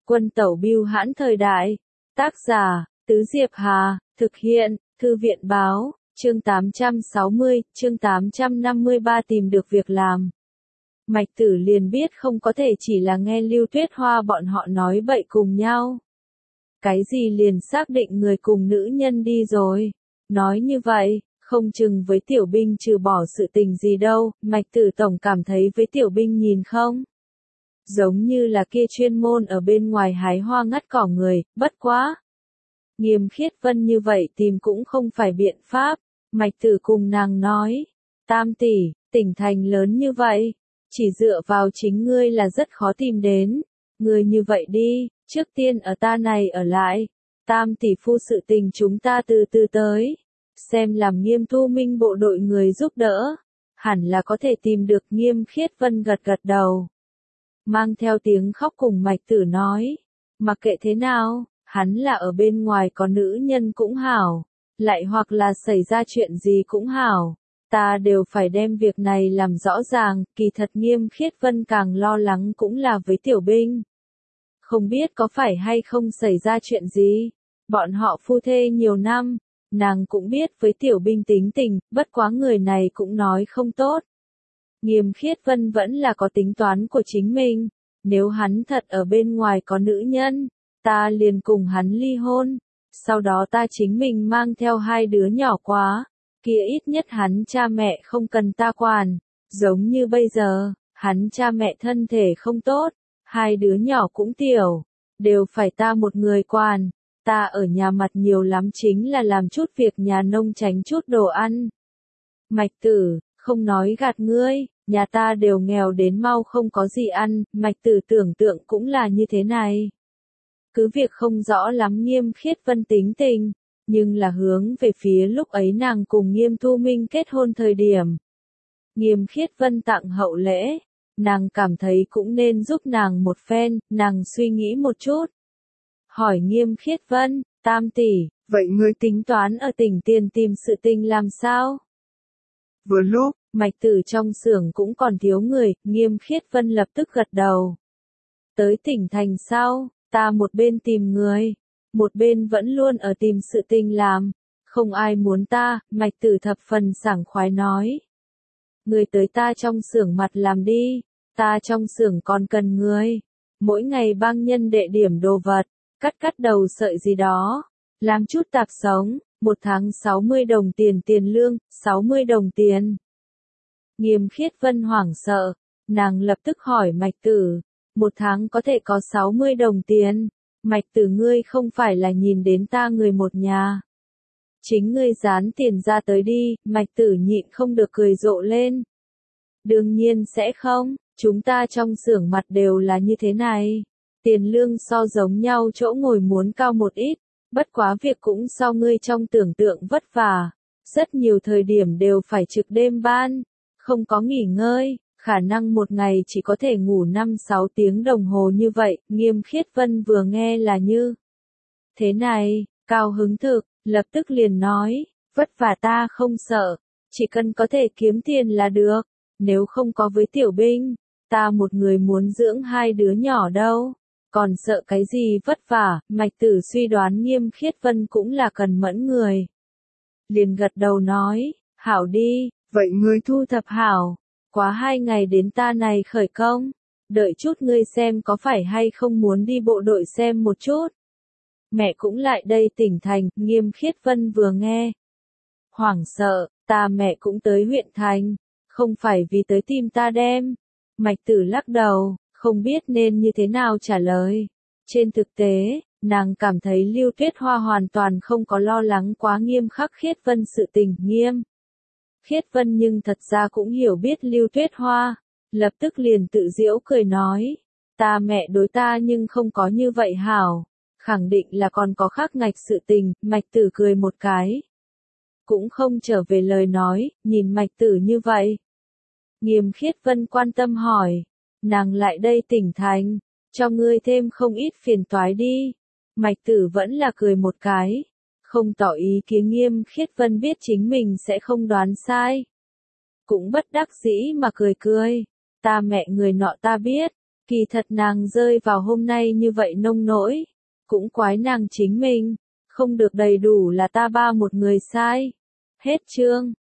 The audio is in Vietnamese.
Quân tẩu bưu hãn thời đại. Tác giả, Tứ Diệp Hà, thực hiện, Thư viện báo, chương 860, chương 853 tìm được việc làm. Mạch Tử liền biết không có thể chỉ là nghe Lưu Tuyết Hoa bọn họ nói bậy cùng nhau. Cái gì liền xác định người cùng nữ nhân đi rồi. Nói như vậy, không chừng với Tiểu Binh trừ bỏ sự tình gì đâu, Mạch Tử tổng cảm thấy với Tiểu Binh nhìn không? Giống như là kia chuyên môn ở bên ngoài hái hoa ngắt cỏ người, bất quá. Nghiêm Khiết Vân như vậy tìm cũng không phải biện pháp, Mạch Tử cùng nàng nói. Tam tỷ, tỉnh thành lớn như vậy, chỉ dựa vào chính ngươi là rất khó tìm đến. Ngươi như vậy đi, trước tiên ở ta này ở lại. Tam tỷ phu sự tình chúng ta từ từ tới. Xem làm Nghiêm Thu Minh bộ đội người giúp đỡ. Hẳn là có thể tìm được. Nghiêm Khiết Vân gật gật đầu. Mang theo tiếng khóc cùng Mạch Tử nói. Mặc kệ thế nào, hắn là ở bên ngoài có nữ nhân cũng hảo. Lại hoặc là xảy ra chuyện gì cũng hảo. Ta đều phải đem việc này làm rõ ràng. Kỳ thật Nghiêm Khiết Vân càng lo lắng cũng là với Tiểu Binh. Không biết có phải hay không xảy ra chuyện gì. Bọn họ phu thê nhiều năm. Nàng cũng biết với Tiểu Binh tính tình, bất quá người này cũng nói không tốt. Nghiêm Khiết Vân vẫn là có tính toán của chính mình. Nếu hắn thật ở bên ngoài có nữ nhân, ta liền cùng hắn ly hôn. Sau đó ta chính mình mang theo hai đứa nhỏ quá. Kia ít nhất hắn cha mẹ không cần ta quản. Giống như bây giờ, hắn cha mẹ thân thể không tốt. Hai đứa nhỏ cũng tiểu. Đều phải ta một người quản. Ta ở nhà mặt nhiều lắm chính là làm chút việc nhà nông tránh chút đồ ăn. Mạch Tử, không nói gạt ngươi, nhà ta đều nghèo đến mau không có gì ăn, Mạch Tử tưởng tượng cũng là như thế này. Cứ việc không rõ lắm Nghiêm Khiết Vân tính tình, nhưng là hướng về phía lúc ấy nàng cùng Nghiêm Thu Minh kết hôn thời điểm. Nghiêm Khiết Vân tặng hậu lễ, nàng cảm thấy cũng nên giúp nàng một phen, nàng suy nghĩ một chút. Hỏi Nghiêm Khiết Vân, Tam tỷ, vậy ngươi tính toán ở tỉnh tiền tìm sự tình làm sao? Vừa lúc, Mạch Tử trong xưởng cũng còn thiếu người, Nghiêm Khiết Vân lập tức gật đầu. Tới tỉnh thành sau, ta một bên tìm người, một bên vẫn luôn ở tìm sự tình làm, không ai muốn ta, Mạch Tử thập phần sảng khoái nói. Người tới ta trong xưởng mặt làm đi, ta trong xưởng còn cần người, mỗi ngày bang nhân đệ điểm đồ vật, cắt đầu sợi gì đó, làm chút tạp sống, một tháng 60 đồng tiền tiền lương, 60 đồng tiền. Nghiêm Khiết Vân hoảng sợ, nàng lập tức hỏi Mạch Tử, một tháng có thể có 60 đồng tiền, Mạch Tử ngươi không phải là nhìn đến ta người một nhà. Chính ngươi dán tiền ra tới đi, Mạch Tử nhịn không được cười rộ lên. Đương nhiên sẽ không, chúng ta trong xưởng mặt đều là như thế này. Tiền lương so giống nhau chỗ ngồi muốn cao một ít, bất quá việc cũng so ngươi trong tưởng tượng vất vả. Rất nhiều thời điểm đều phải trực đêm ban, không có nghỉ ngơi, khả năng một ngày chỉ có thể ngủ 5-6 tiếng đồng hồ như vậy. Nghiêm Khiết Vân vừa nghe là như thế này, cao hứng thực, lập tức liền nói, vất vả ta không sợ, chỉ cần có thể kiếm tiền là được, nếu không có với Tiểu Binh, ta một người muốn dưỡng hai đứa nhỏ đâu. Còn sợ cái gì vất vả, Mạch Tử suy đoán Nghiêm Khiết Vân cũng là cần mẫn người. Liền gật đầu nói, hảo đi, vậy ngươi thu thập hảo, quá 2 ngày đến ta này khởi công, đợi chút ngươi xem có phải hay không muốn đi bộ đội xem một chút. Mẹ cũng lại đây tỉnh thành, Nghiêm Khiết Vân vừa nghe. Hoảng sợ, ta mẹ cũng tới huyện thành, không phải vì tới tìm ta đem. Mạch Tử lắc đầu. Không biết nên như thế nào trả lời. Trên thực tế, nàng cảm thấy Lưu Tuyết Hoa hoàn toàn không có lo lắng quá nghiêm khắc Khiết Vân sự tình. Nghiêm Khiết Vân nhưng thật ra cũng hiểu biết Lưu Tuyết Hoa, lập tức liền tự giễu cười nói, ta mẹ đối ta nhưng không có như vậy hảo, khẳng định là còn có khác ngạch sự tình. Mạch Tử cười một cái, cũng không trở về lời nói, nhìn Mạch Tử như vậy. Nghiêm Khiết Vân quan tâm hỏi, nàng lại đây tỉnh thành, cho ngươi thêm không ít phiền toái đi. Mạch Tử vẫn là cười một cái, không tỏ ý kiến. Nghiêm Khiết Vân biết chính mình sẽ không đoán sai. Cũng bất đắc dĩ mà cười cười, ta mẹ người nọ ta biết, Kỳ thật nàng rơi vào hôm nay như vậy nông nỗi, cũng quái nàng chính mình, không được đầy đủ là ta ba một người sai. Hết chương.